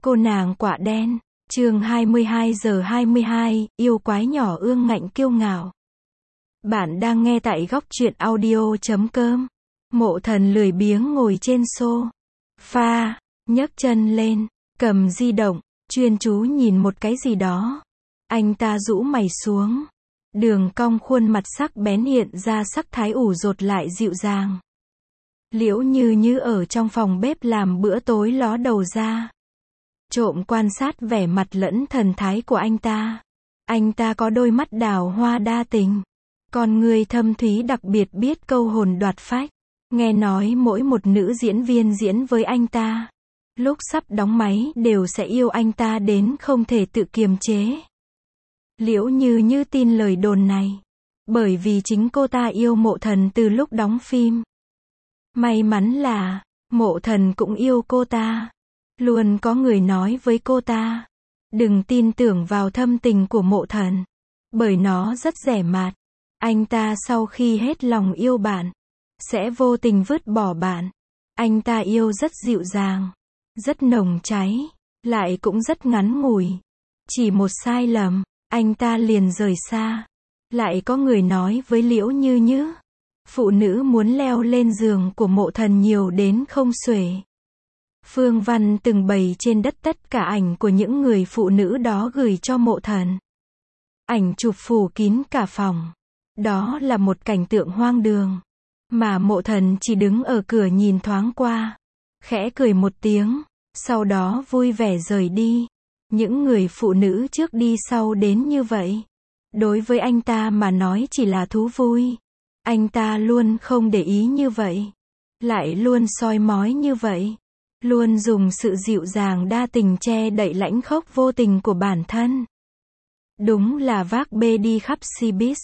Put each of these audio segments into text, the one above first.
Cô nàng quả đen, chương 22:22, yêu quái nhỏ ương ngạnh kiêu ngạo. Bạn đang nghe tại góc truyện audio.com. Mộ Thần lười biếng ngồi trên sofa, nhấc chân lên, cầm di động, chuyên chú nhìn một cái gì đó. Anh ta rũ mày xuống, đường cong khuôn mặt sắc bén hiện ra sắc thái ủ rột lại dịu dàng. Liễu Như Như ở trong phòng bếp làm bữa tối ló đầu ra, trộm quan sát vẻ mặt lẫn thần thái của anh ta. Anh ta có đôi mắt đào hoa đa tình, con người thâm thúy đặc biệt biết câu hồn đoạt phách. Nghe nói mỗi một nữ diễn viên diễn với anh ta, lúc sắp đóng máy đều sẽ yêu anh ta đến không thể tự kiềm chế. Liễu Như Như tin lời đồn này, bởi vì chính cô ta yêu Mộ Thần từ lúc đóng phim. May mắn là, Mộ Thần cũng yêu cô ta. Luôn có người nói với cô ta, đừng tin tưởng vào thâm tình của Mộ Thần, bởi nó rất rẻ mạt. Anh ta sau khi hết lòng yêu bạn, sẽ vô tình vứt bỏ bạn. Anh ta yêu rất dịu dàng, rất nồng cháy, lại cũng rất ngắn ngủi. Chỉ một sai lầm, anh ta liền rời xa. Lại có người nói với Liễu Như Như, phụ nữ muốn leo lên giường của Mộ Thần nhiều đến không xuể. Phương Văn từng bày trên đất tất cả ảnh của những người phụ nữ đó gửi cho Mộ Thần. Ảnh chụp phủ kín cả phòng. Đó là một cảnh tượng hoang đường, mà Mộ Thần chỉ đứng ở cửa nhìn thoáng qua, khẽ cười một tiếng, sau đó vui vẻ rời đi. Những người phụ nữ trước đi sau đến như vậy, đối với anh ta mà nói chỉ là thú vui. Anh ta luôn không để ý như vậy, lại luôn soi mói như vậy, luôn dùng sự dịu dàng đa tình che đậy lãnh khốc vô tình của bản thân. Đúng là vác bê đi khắp showbiz.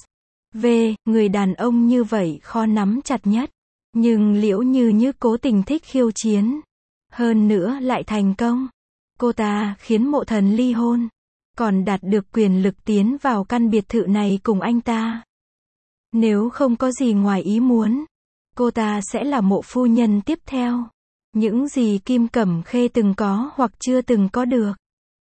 Người đàn ông như vậy khó nắm chặt nhất. Nhưng Liễu Như Như cố tình thích khiêu chiến. Hơn nữa lại thành công. Cô ta khiến Mộ Thần ly hôn, còn đạt được quyền lực tiến vào căn biệt thự này cùng anh ta. Nếu không có gì ngoài ý muốn, cô ta sẽ là mộ phu nhân tiếp theo. Những gì Kim Cẩm Khê từng có hoặc chưa từng có được,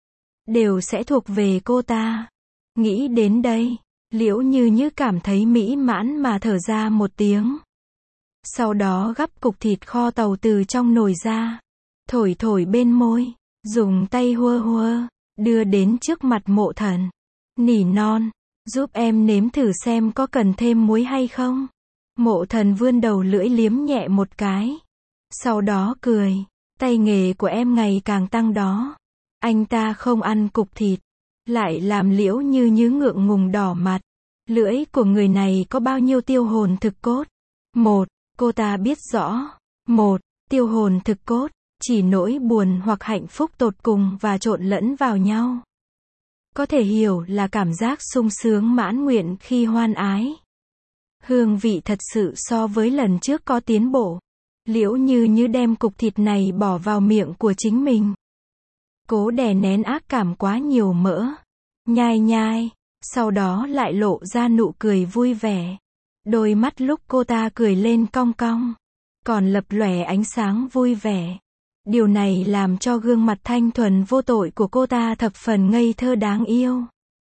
đều sẽ thuộc về cô ta. Nghĩ đến đây, Liễu Như Như cảm thấy mỹ mãn mà thở ra một tiếng. Sau đó gắp cục thịt kho tàu từ trong nồi ra, thổi thổi bên môi, dùng tay hua hua, đưa đến trước mặt Mộ Thần. Nỉ non, giúp em nếm thử xem có cần thêm muối hay không. Mộ Thần vươn đầu lưỡi liếm nhẹ một cái. Sau đó cười, tay nghề của em ngày càng tăng đó. Anh ta không ăn cục thịt, lại làm Liễu Như Như ngượng ngùng đỏ mặt. Lưỡi của người này có bao nhiêu tiêu hồn thực cốt? Cô ta biết rõ. Tiêu hồn thực cốt, chỉ nỗi buồn hoặc hạnh phúc tột cùng và trộn lẫn vào nhau. Có thể hiểu là cảm giác sung sướng mãn nguyện khi hoan ái. Hương vị thật sự so với lần trước có tiến bộ. Liễu Như Như đem cục thịt này bỏ vào miệng của chính mình. Cố đè nén ác cảm quá nhiều mỡ. Nhai nhai, sau đó lại lộ ra nụ cười vui vẻ. Đôi mắt lúc cô ta cười lên cong cong, còn lập lòe ánh sáng vui vẻ. Điều này làm cho gương mặt thanh thuần vô tội của cô ta thập phần ngây thơ đáng yêu.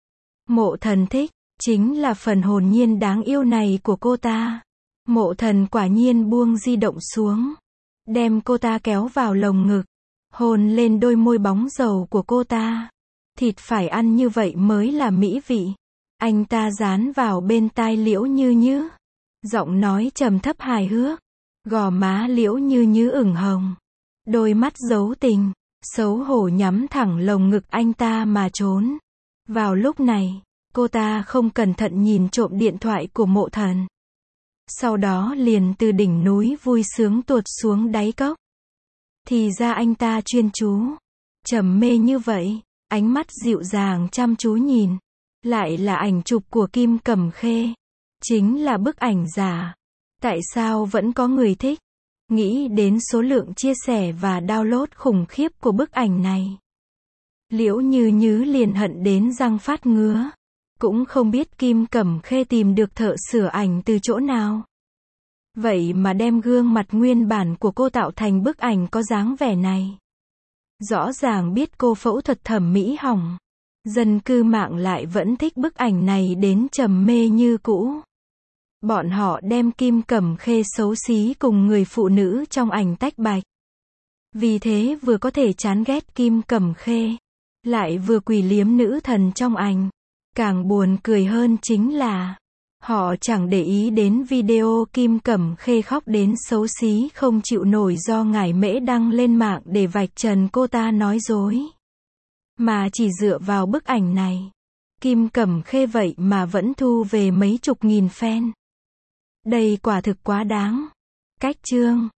Mộ Thần thích, chính là phần hồn nhiên đáng yêu này của cô ta. Mộ Thần quả nhiên buông di động xuống, đem cô ta kéo vào lồng ngực, hôn lên đôi môi bóng dầu của cô ta. Thịt phải ăn như vậy mới là mỹ vị. Anh ta dán vào bên tai Liễu Như Như, giọng nói trầm thấp hài hước. Gò má Liễu Như Như ửng hồng, đôi mắt giấu tình, xấu hổ nhắm thẳng lồng ngực anh ta mà trốn. Vào lúc này, cô ta không cẩn thận nhìn trộm điện thoại của Mộ Thần. Sau đó liền từ đỉnh núi vui sướng tuột xuống đáy cốc. Thì ra anh ta chuyên chú, trầm mê như vậy, ánh mắt dịu dàng chăm chú nhìn. Lại là ảnh chụp của Kim Cẩm Khê. Chính là bức ảnh giả. Tại sao vẫn có người thích? Nghĩ đến số lượng chia sẻ và download khủng khiếp của bức ảnh này, Liễu Như Như liền hận đến răng phát ngứa. Cũng không biết Kim Cẩm Khê tìm được thợ sửa ảnh từ chỗ nào. Vậy mà đem gương mặt nguyên bản của cô tạo thành bức ảnh có dáng vẻ này. Rõ ràng biết cô phẫu thuật thẩm mỹ hỏng. Dân cư mạng lại vẫn thích bức ảnh này đến trầm mê như cũ. Bọn họ đem Kim Cẩm Khê xấu xí cùng người phụ nữ trong ảnh tách bạch. Vì thế vừa có thể chán ghét Kim Cẩm Khê, lại vừa quỳ liếm nữ thần trong ảnh. Càng buồn cười hơn chính là họ chẳng để ý đến video Kim Cẩm Khê khóc đến xấu xí không chịu nổi do Ngải Mễ đăng lên mạng để vạch trần cô ta nói dối. Mà chỉ dựa vào bức ảnh này, Kim Cẩm Khê vậy mà vẫn thu về mấy chục nghìn fan. Đây quả thực quá đáng. Cách chương